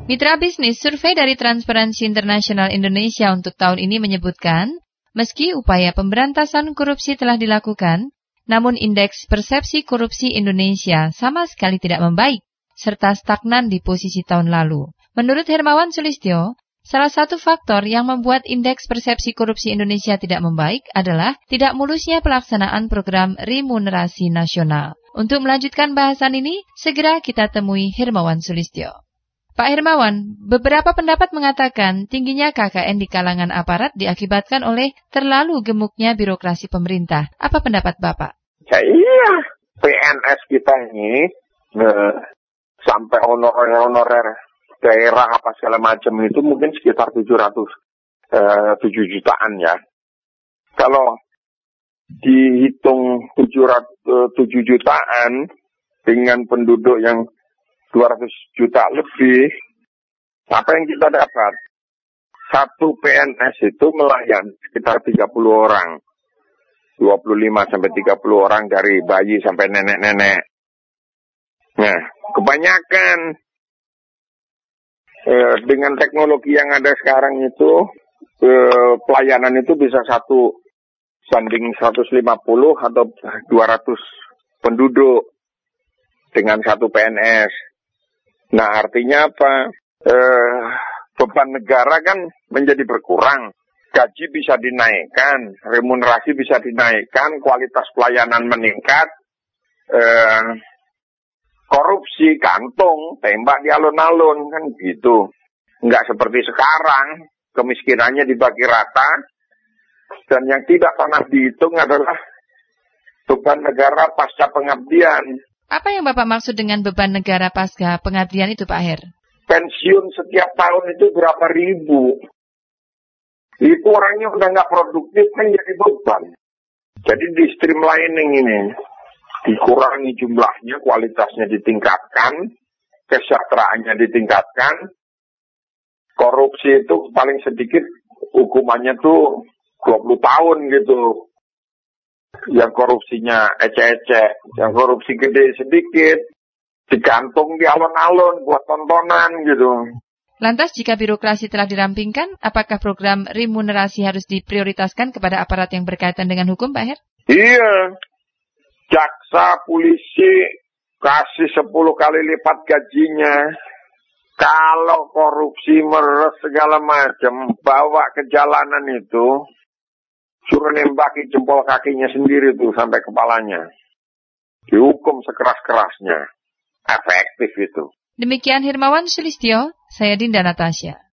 Mitra bisnis, survei dari Transparansi International Indonesia untuk tahun ini menyebutkan, meski upaya pemberantasan korupsi telah dilakukan, namun indeks persepsi korupsi Indonesia sama sekali tidak membaik, serta stagnan di posisi tahun lalu. Menurut Hermawan Sulistyo, salah satu faktor yang membuat indeks persepsi korupsi Indonesia tidak membaik adalah tidak mulusnya pelaksanaan program remunerasi nasional. Untuk melanjutkan bahasan ini, segera kita temui Hermawan Sulistyo. Pak Hermawan, beberapa pendapat mengatakan tingginya KKN di kalangan aparat diakibatkan oleh terlalu gemuknya birokrasi pemerintah. Apa pendapat Bapak? Ya iya, PNS kita ini sampai honorer daerah apa segala macam itu mungkin sekitar 7 jutaan ya. Kalau dihitung 7 jutaan dengan penduduk yang 200 juta lebih, apa yang kita dapat? Satu PNS itu melayani sekitar 30 orang. 25 sampai 30 orang dari bayi sampai nenek-nenek. Nah, kebanyakan dengan teknologi yang ada sekarang itu, pelayanan itu bisa 1:150 atau 200 penduduk dengan satu PNS. Nah, artinya apa? Beban negara kan menjadi berkurang. Gaji bisa dinaikkan, remunerasi bisa dinaikkan, kualitas pelayanan meningkat, korupsi kantung, tembak di alun-alun, kan gitu. Nggak seperti sekarang, kemiskinannya dibagi rata, dan yang tidak pernah dihitung adalah beban negara pasca pengabdian. Apa yang Bapak maksud dengan beban negara pasca pengabdian itu, Pak Her? Pensiun setiap tahun itu berapa ribu. Itu orangnya udah nggak produktif, kan jadi beban. Jadi di streamlining ini, dikurangi jumlahnya, kualitasnya ditingkatkan, kesejahteraannya ditingkatkan, korupsi itu paling sedikit hukumannya tuh 20 tahun gitu. Yang korupsinya ecek-ecek, yang korupsi gede sedikit, digantung di alun-alun buat tontonan gitu. Lantas jika birokrasi telah dirampingkan, apakah program remunerasi harus diprioritaskan kepada aparat yang berkaitan dengan hukum, Pak Her? Iya, jaksa, polisi kasih 10 kali lipat gajinya. Kalau korupsi meres segala macam, bawa ke jalanan itu, suruh nembaki jempol kakinya sendiri tuh sampai kepalanya. Dihukum sekeras-kerasnya. Efektif itu. Demikian Hermawan Sulistyo, saya Dinda Natasha.